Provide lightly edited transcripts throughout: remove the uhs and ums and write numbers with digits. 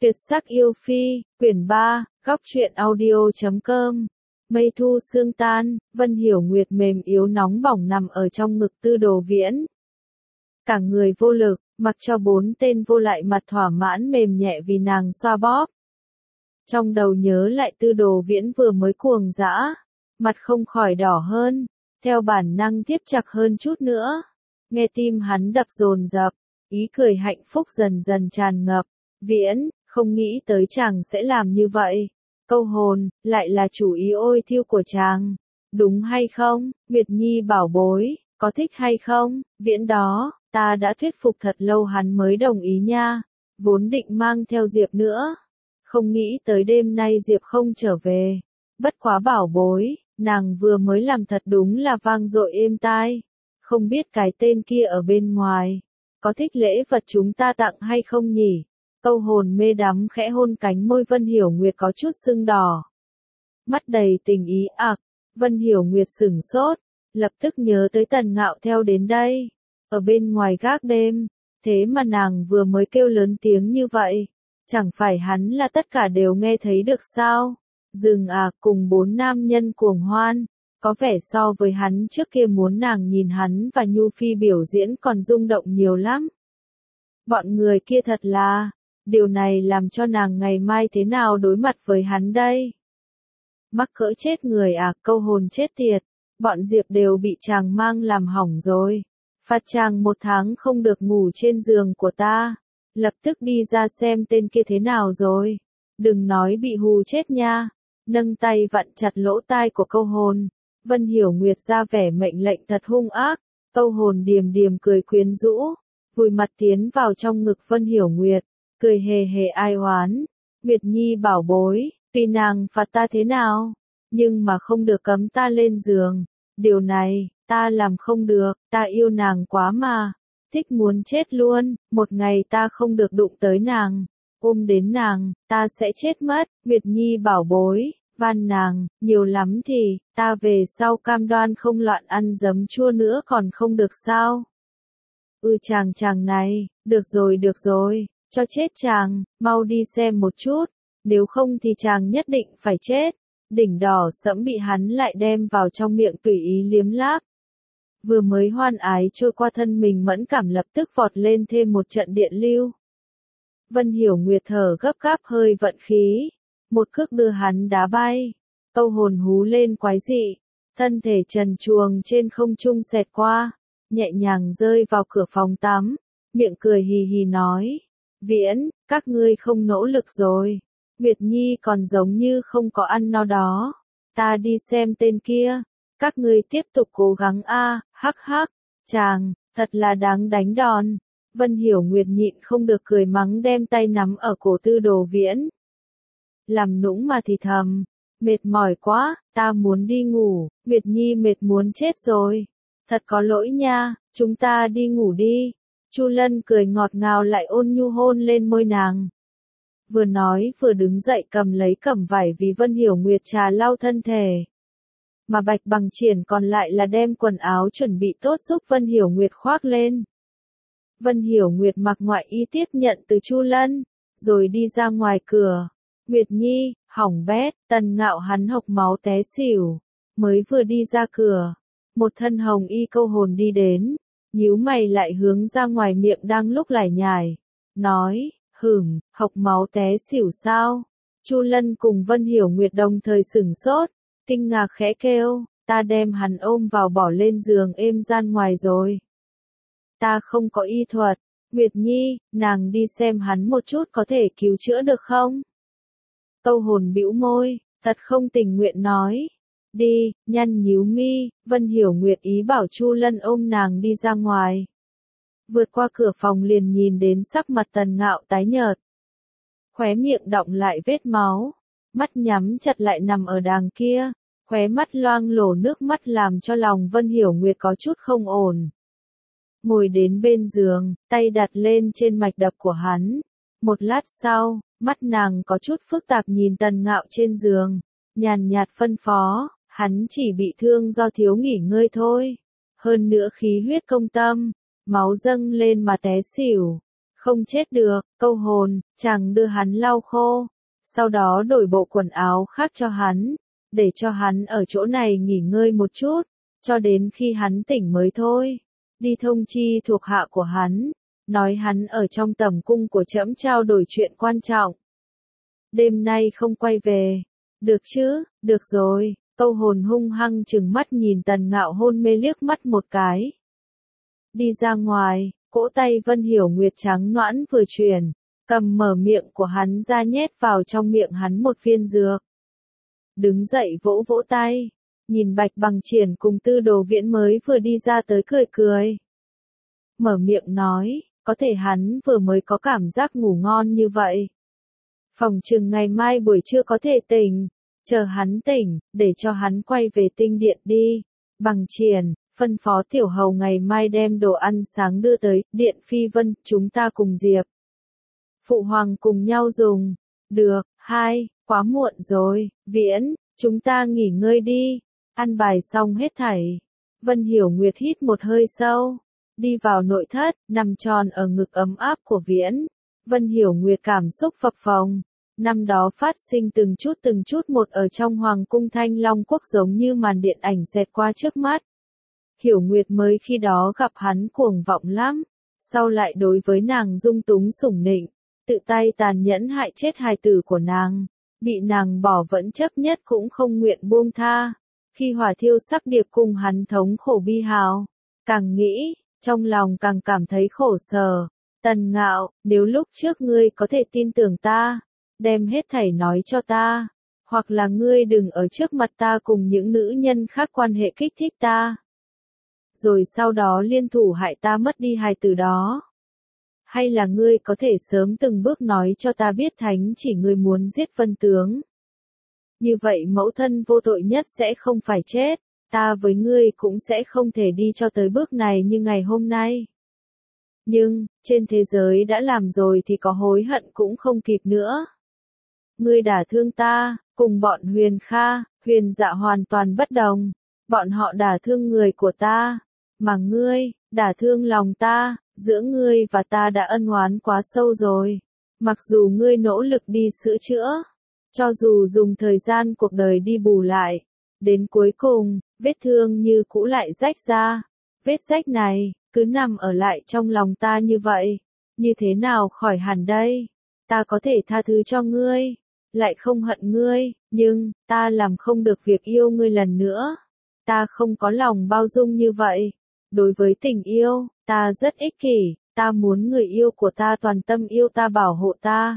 Tuyệt sắc yêu phi, quyển 3, góc truyện audio.com. Mây thu sương tan, Vân Hiểu Nguyệt mềm yếu nóng bỏng nằm ở trong ngực Tư Đồ Viễn. Cả người vô lực, mặc cho bốn tên vô lại mặt thỏa mãn mềm nhẹ vì nàng xoa bóp. Trong đầu nhớ lại Tư Đồ Viễn vừa mới cuồng dã, mặt không khỏi đỏ hơn, theo bản năng tiếp chặt hơn chút nữa. Nghe tim hắn đập dồn dập, ý cười hạnh phúc dần dần tràn ngập. Viễn, không nghĩ tới chàng sẽ làm như vậy. Câu hồn, lại là chủ ý ôi thiêu của chàng. Đúng hay không, Nguyệt Nhi bảo bối, có thích hay không? Viễn đó, ta đã thuyết phục thật lâu hắn mới đồng ý nha. Vốn định mang theo Diệp nữa. Không nghĩ tới đêm nay Diệp không trở về. Bất quá bảo bối, nàng vừa mới làm thật đúng là vang dội êm tai. Không biết cái tên kia ở bên ngoài, có thích lễ vật chúng ta tặng hay không nhỉ? Câu hồn mê đắm khẽ hôn cánh môi Vân Hiểu Nguyệt có chút sưng đỏ. Mắt đầy tình ý Vân Hiểu Nguyệt sửng sốt, lập tức nhớ tới Tần Ngạo theo đến đây. Ở bên ngoài gác đêm, thế mà nàng vừa mới kêu lớn tiếng như vậy. Chẳng phải hắn là tất cả đều nghe thấy được sao? Dừng cùng bốn nam nhân cuồng hoan. Có vẻ so với hắn trước kia muốn nàng nhìn hắn và Nhu Phi biểu diễn còn rung động nhiều lắm. Bọn người kia thật là, điều này làm cho nàng ngày mai thế nào đối mặt với hắn đây? Mắc cỡ chết người câu hồn chết tiệt, bọn Diệp đều bị chàng mang làm hỏng rồi. Phạt chàng 1 tháng không được ngủ trên giường của ta, lập tức đi ra xem tên kia thế nào rồi. Đừng nói bị hù chết nha. Nâng tay vặn chặt lỗ tai của câu hồn. Vân Hiểu Nguyệt ra vẻ mệnh lệnh thật hung ác, câu hồn điềm điềm cười quyến rũ, vùi mặt tiến vào trong ngực Vân Hiểu Nguyệt, cười hề hề ai oán. Nguyệt Nhi bảo bối, tuy nàng phạt ta thế nào, nhưng mà không được cấm ta lên giường, điều này, ta làm không được, ta yêu nàng quá mà, thích muốn chết luôn, một ngày ta không được đụng tới nàng, ôm đến nàng, ta sẽ chết mất. Nguyệt Nhi bảo bối, van nàng, nhiều lắm thì, ta về sau cam đoan không loạn ăn giấm chua nữa còn không được sao? Chàng này, được rồi, cho chết chàng, mau đi xem một chút, nếu không thì chàng nhất định phải chết. Đỉnh đỏ sẫm bị hắn lại đem vào trong miệng tùy ý liếm láp. Vừa mới hoan ái trôi qua thân mình mẫn cảm lập tức vọt lên thêm một trận điện lưu. Vân Hiểu Nguyệt thở gấp gáp hơi vận khí. Một cước đưa hắn đá bay. Câu hồn hú lên quái dị. Thân thể trần truồng trên không trung xẹt qua. Nhẹ nhàng rơi vào cửa phòng tắm. Miệng cười hì hì nói. Viễn, các ngươi không nỗ lực rồi. Nguyệt Nhi còn giống như không có ăn no đó. Ta đi xem tên kia. Các ngươi tiếp tục cố gắng hắc hắc. Chàng, thật là đáng đánh đòn. Vân Hiểu Nguyệt nhịn không được cười mắng đem tay nắm ở cổ Tư Đồ Viễn. Làm nũng mà thì thầm, mệt mỏi quá, ta muốn đi ngủ. Nguyệt Nhi mệt muốn chết rồi. Thật có lỗi nha, chúng ta đi ngủ đi. Chu Lân cười ngọt ngào lại ôn nhu hôn lên môi nàng. Vừa nói vừa đứng dậy cầm lấy cẩm vải vì Vân Hiểu Nguyệt trà lau thân thể. Mà Bạch Bằng Triển còn lại là đem quần áo chuẩn bị tốt giúp Vân Hiểu Nguyệt khoác lên. Vân Hiểu Nguyệt mặc ngoại y tiếp nhận từ Chu Lân, rồi đi ra ngoài cửa. Nguyệt Nhi, hỏng bét, Tần Ngạo hắn hộc máu té xỉu. Mới vừa đi ra cửa, một thân hồng y câu hồn đi đến, nhíu mày lại hướng ra ngoài miệng đang lúc lải nhải. Nói, hộc máu té xỉu sao? Chu Lân cùng Vân Hiểu Nguyệt đồng thời sửng sốt, kinh ngạc khẽ kêu, ta đem hắn ôm vào bỏ lên giường êm gian ngoài rồi. Ta không có y thuật, Nguyệt Nhi, nàng đi xem hắn một chút có thể cứu chữa được không? Câu hồn bĩu môi, thật không tình nguyện nói. Đi, nhăn nhíu mi, Vân Hiểu Nguyệt ý bảo Chu Lân ôm nàng đi ra ngoài. Vượt qua cửa phòng liền nhìn đến sắc mặt Tần Ngạo tái nhợt. Khóe miệng đọng lại vết máu, mắt nhắm chặt lại nằm ở đàng kia, khóe mắt loang lổ nước mắt làm cho lòng Vân Hiểu Nguyệt có chút không ổn. Ngồi đến bên giường, tay đặt lên trên mạch đập của hắn. Một lát sau, mắt nàng có chút phức tạp nhìn Tần Ngạo trên giường, nhàn nhạt phân phó, hắn chỉ bị thương do thiếu nghỉ ngơi thôi. Hơn nữa khí huyết công tâm, máu dâng lên mà té xỉu. Không chết được, câu hồn, chàng đưa hắn lau khô. Sau đó đổi bộ quần áo khác cho hắn, để cho hắn ở chỗ này nghỉ ngơi một chút, cho đến khi hắn tỉnh mới thôi. Đi thông chi thuộc hạ của hắn, nói hắn ở trong tẩm cung của trẫm trao đổi chuyện quan trọng. Đêm nay không quay về. Được chứ, được rồi, câu hồn hung hăng trừng mắt nhìn Tần Ngạo hôn mê liếc mắt một cái. Đi ra ngoài, cỗ tay Vân Hiểu Nguyệt trắng nõn vừa chuyển, cầm mở miệng của hắn ra nhét vào trong miệng hắn một viên dược. Đứng dậy vỗ vỗ tay, nhìn Bạch Bằng Triển cùng Tư Đồ Viễn mới vừa đi ra tới cười cười. Mở miệng nói, có thể hắn vừa mới có cảm giác ngủ ngon như vậy. Phòng chừng ngày mai buổi trưa có thể tỉnh, chờ hắn tỉnh, để cho hắn quay về tinh điện đi. Bằng Triển, phân phó tiểu hầu ngày mai đem đồ ăn sáng đưa tới, điện Phi Vân, chúng ta cùng Diệp Phụ Hoàng cùng nhau dùng. Được, quá muộn rồi, Viễn, chúng ta nghỉ ngơi đi. Ăn bài xong hết thảy. Vân Hiểu Nguyệt hít một hơi sâu, đi vào nội thất, nằm tròn ở ngực ấm áp của Viễn. Vân Hiểu Nguyệt cảm xúc phập phồng. Năm đó phát sinh từng chút một ở trong Hoàng cung Thanh Long Quốc giống như màn điện ảnh xẹt qua trước mắt. Hiểu Nguyệt mới khi đó gặp hắn cuồng vọng lắm, sau lại đối với nàng dung túng sủng nịnh, tự tay tàn nhẫn hại chết hài tử của nàng, bị nàng bỏ vẫn chấp nhất cũng không nguyện buông tha. Khi hỏa thiêu sắc điệp cùng hắn thống khổ bi hào, càng nghĩ, trong lòng càng cảm thấy khổ sở. Tần Ngạo, nếu lúc trước ngươi có thể tin tưởng ta, đem hết thảy nói cho ta, hoặc là ngươi đừng ở trước mặt ta cùng những nữ nhân khác quan hệ kích thích ta, rồi sau đó liên thủ hại ta mất đi hài tử đó. Hay là ngươi có thể sớm từng bước nói cho ta biết thánh chỉ ngươi muốn giết Vân tướng. Như vậy mẫu thân vô tội nhất sẽ không phải chết, ta với ngươi cũng sẽ không thể đi cho tới bước này như ngày hôm nay. Nhưng, trên thế giới đã làm rồi thì có hối hận cũng không kịp nữa. Ngươi đả thương ta, cùng bọn Huyền Kha, Huyền Dạ hoàn toàn bất đồng. Bọn họ đả thương người của ta, mà ngươi, đả thương lòng ta, giữa ngươi và ta đã ân oán quá sâu rồi. Mặc dù ngươi nỗ lực đi sửa chữa, cho dù dùng thời gian cuộc đời đi bù lại, đến cuối cùng, vết thương như cũ lại rách ra. Vết rách này, cứ nằm ở lại trong lòng ta như vậy, như thế nào khỏi hẳn đây? Ta có thể tha thứ cho ngươi, lại không hận ngươi, nhưng, ta làm không được việc yêu ngươi lần nữa. Ta không có lòng bao dung như vậy. Đối với tình yêu, ta rất ích kỷ, ta muốn người yêu của ta toàn tâm yêu ta bảo hộ ta,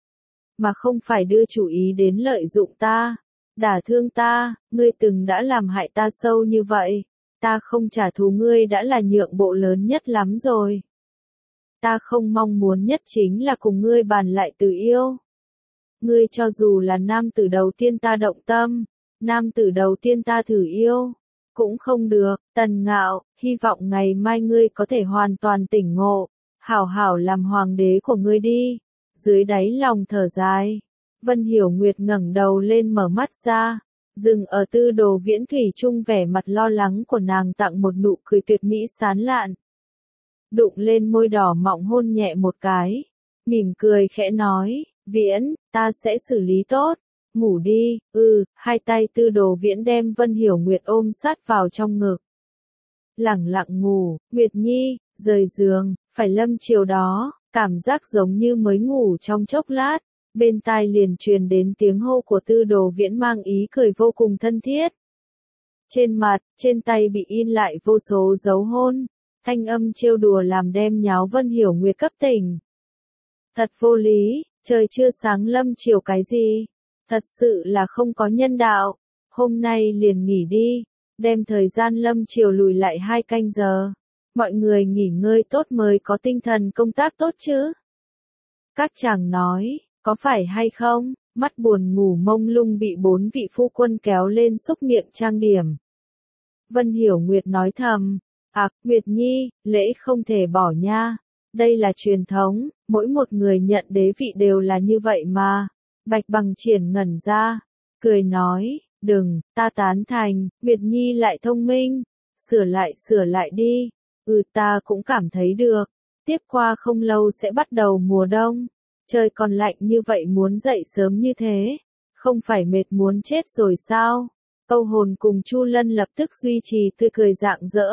mà không phải đưa chủ ý đến lợi dụng ta, đả thương ta. Ngươi từng đã làm hại ta sâu như vậy, ta không trả thù ngươi đã là nhượng bộ lớn nhất lắm rồi. Ta không mong muốn nhất chính là cùng ngươi bàn lại từ yêu. Ngươi cho dù là nam tử đầu tiên ta động tâm, nam tử đầu tiên ta thử yêu, cũng không được. Tần Ngạo, hy vọng ngày mai ngươi có thể hoàn toàn tỉnh ngộ, hảo hảo làm hoàng đế của ngươi đi. Dưới đáy lòng thở dài, Vân Hiểu Nguyệt ngẩng đầu lên mở mắt ra, dừng ở Tư Đồ Viễn thủy chung vẻ mặt lo lắng của nàng tặng một nụ cười tuyệt mỹ sán lạn. Đụng lên môi đỏ mọng hôn nhẹ một cái, mỉm cười khẽ nói, Viễn, ta sẽ xử lý tốt, ngủ đi. Hai tay Tư Đồ Viễn đem Vân Hiểu Nguyệt ôm sát vào trong ngực. Lẳng lặng ngủ, Nguyệt Nhi, rời giường, phải lâm chiều đó, cảm giác giống như mới ngủ trong chốc lát, bên tai liền truyền đến tiếng hô của Tư Đồ Viễn mang ý cười vô cùng thân thiết. Trên mặt, trên tay bị in lại vô số dấu hôn, thanh âm trêu đùa làm đem nháo Vân Hiểu Nguyệt cấp tỉnh. Thật vô lý, trời chưa sáng lâm chiều cái gì, thật sự là không có nhân đạo. Hôm nay liền nghỉ đi, đem thời gian lâm chiều lùi lại 2 canh giờ. Mọi người nghỉ ngơi tốt mới có tinh thần công tác tốt chứ. Các chàng nói, có phải hay không? Mắt buồn ngủ mông lung bị 4 vị phu quân kéo lên xúc miệng trang điểm. Vân Hiểu Nguyệt nói thầm, Nguyệt Nhi, lễ không thể bỏ nha. Đây là truyền thống, mỗi một người nhận đế vị đều là như vậy mà. Bạch Bằng Triển ngẩn ra, cười nói, đừng, ta tán thành. Nguyệt Nhi lại thông minh, sửa lại đi. Ta cũng cảm thấy được. Tiếp qua không lâu sẽ bắt đầu mùa đông. Trời còn lạnh như vậy muốn dậy sớm như thế. Không phải mệt muốn chết rồi sao? Câu hồn cùng Chu Lân lập tức duy trì tươi cười rạng rỡ.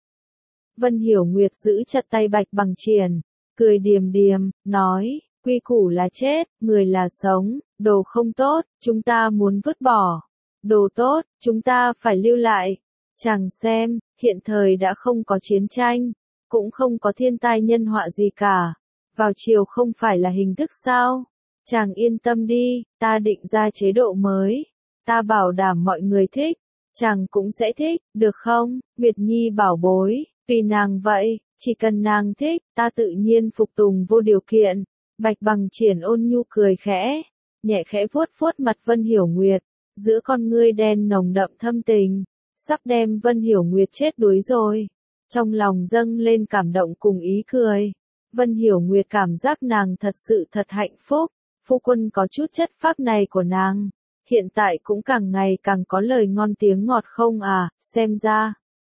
Vân Hiểu Nguyệt giữ chặt tay Bạch Bằng Triển, cười điềm điềm, nói, quy củ là chết, người là sống, đồ không tốt, chúng ta muốn vứt bỏ. Đồ tốt, chúng ta phải lưu lại. Chàng xem, hiện thời đã không có chiến tranh, cũng không có thiên tai nhân họa gì cả. Vào chiều không phải là hình thức sao? Chàng yên tâm đi, ta định ra chế độ mới. Ta bảo đảm mọi người thích, chàng cũng sẽ thích, được không? Nguyệt Nhi bảo bối, vì nàng vậy, chỉ cần nàng thích, ta tự nhiên phục tùng vô điều kiện. Bạch Bằng Triển ôn nhu cười khẽ, nhẹ khẽ vuốt vuốt mặt Vân Hiểu Nguyệt, giữa con ngươi đen nồng đậm thâm tình, sắp đem Vân Hiểu Nguyệt chết đuối rồi. Trong lòng dâng lên cảm động cùng ý cười. Vân Hiểu Nguyệt cảm giác nàng thật sự thật hạnh phúc, phu quân có chút chất phác này của nàng. Hiện tại cũng càng ngày càng có lời ngon tiếng ngọt không à, xem ra.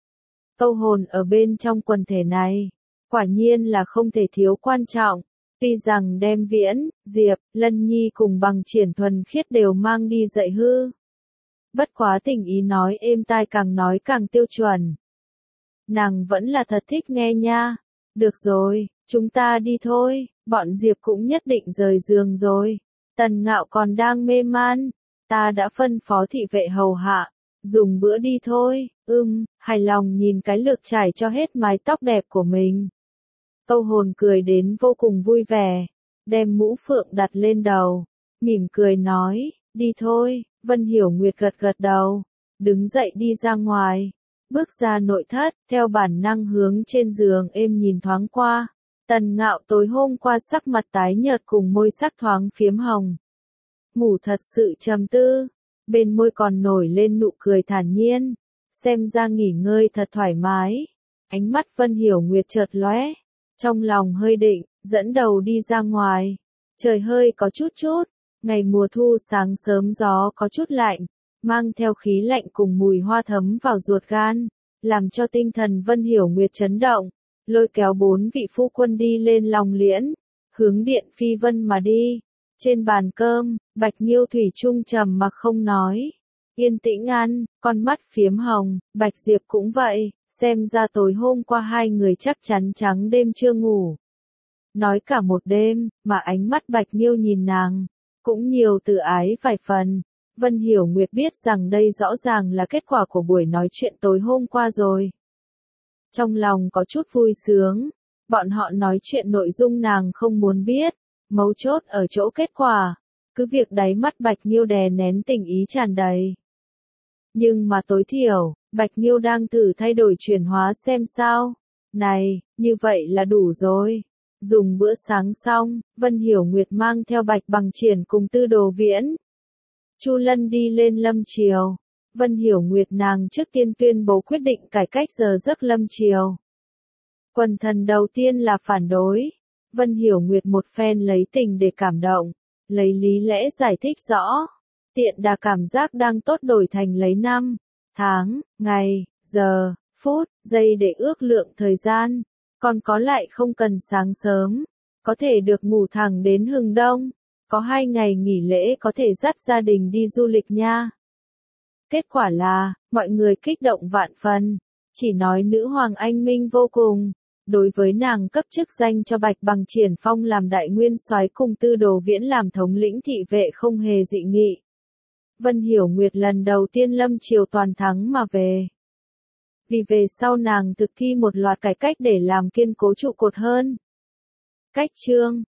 Câu hồn ở bên trong quần thể này, quả nhiên là không thể thiếu quan trọng. Tuy rằng đem Viễn, Diệp, Lân Nhi cùng Bằng Triển thuần khiết đều mang đi dạy hư. Bất quá tình ý nói êm tai càng nói càng tiêu chuẩn. Nàng vẫn là thật thích nghe nha. Được rồi, chúng ta đi thôi, bọn Diệp cũng nhất định rời giường rồi. Tần Ngạo còn đang mê man, ta đã phân phó thị vệ hầu hạ, dùng bữa đi thôi. Hài lòng nhìn cái lược trải cho hết mái tóc đẹp của mình. Câu hồn cười đến vô cùng vui vẻ, đem mũ phượng đặt lên đầu, mỉm cười nói, đi thôi. Vân Hiểu Nguyệt gật gật đầu, đứng dậy đi ra ngoài, bước ra nội thất, theo bản năng hướng trên giường êm nhìn thoáng qua. Tần Ngạo tối hôm qua sắc mặt tái nhợt cùng môi sắc thoáng phiếm hồng. Ngủ thật sự trầm tư, bên môi còn nổi lên nụ cười thản nhiên, xem ra nghỉ ngơi thật thoải mái. Ánh mắt Vân Hiểu Nguyệt chợt lóe, trong lòng hơi định, dẫn đầu đi ra ngoài. Trời hơi có chút chút, ngày mùa thu sáng sớm gió có chút lạnh, mang theo khí lạnh cùng mùi hoa thấm vào ruột gan, làm cho tinh thần Vân Hiểu Nguyệt chấn động, lôi kéo 4 vị phu quân đi lên Long Liễn, hướng điện Phi Vân mà đi. Trên bàn cơm, Bạch Nhiêu thủy chung trầm mặc không nói, yên tĩnh ăn, con mắt phiếm hồng. Bạch Diệp cũng vậy, xem ra tối hôm qua hai người chắc chắn trắng đêm chưa ngủ. Nói cả một đêm, mà ánh mắt Bạch Nhiêu nhìn nàng, cũng nhiều tự ái vài phần. Vân Hiểu Nguyệt biết rằng đây rõ ràng là kết quả của buổi nói chuyện tối hôm qua rồi. Trong lòng có chút vui sướng, bọn họ nói chuyện nội dung nàng không muốn biết, mấu chốt ở chỗ kết quả, cứ việc đáy mắt Bạch Nhiêu đè nén tình ý tràn đầy. Nhưng mà tối thiểu, Bạch Nhiêu đang thử thay đổi chuyển hóa xem sao. Này, như vậy là đủ rồi. Dùng bữa sáng xong, Vân Hiểu Nguyệt mang theo Bạch Bằng Triển cùng Tư Đồ Viễn. Chu Lân đi lên Lâm Triều. Vân Hiểu Nguyệt nàng trước tiên tuyên bố quyết định cải cách giờ giấc Lâm Triều. Quần thần đầu tiên là phản đối. Vân Hiểu Nguyệt một phen lấy tình để cảm động, lấy lý lẽ giải thích rõ. Tiện đà cảm giác đang tốt đổi thành lấy năm, tháng, ngày, giờ, phút, giây để ước lượng thời gian. Còn có lại không cần sáng sớm, có thể được ngủ thẳng đến hừng đông. Có 2 ngày nghỉ lễ có thể dắt gia đình đi du lịch nha. Kết quả là, mọi người kích động vạn phần, chỉ nói nữ hoàng anh minh vô cùng. Đối với nàng cấp chức danh cho Bạch Bằng Triển phong làm đại nguyên soái cùng Tư Đồ Viễn làm thống lĩnh thị vệ không hề dị nghị. Vân Hiểu Nguyệt lần đầu tiên Lâm Triều toàn thắng mà về. Vì về sau nàng thực thi một loạt cải cách để làm kiên cố trụ cột hơn. Cách chương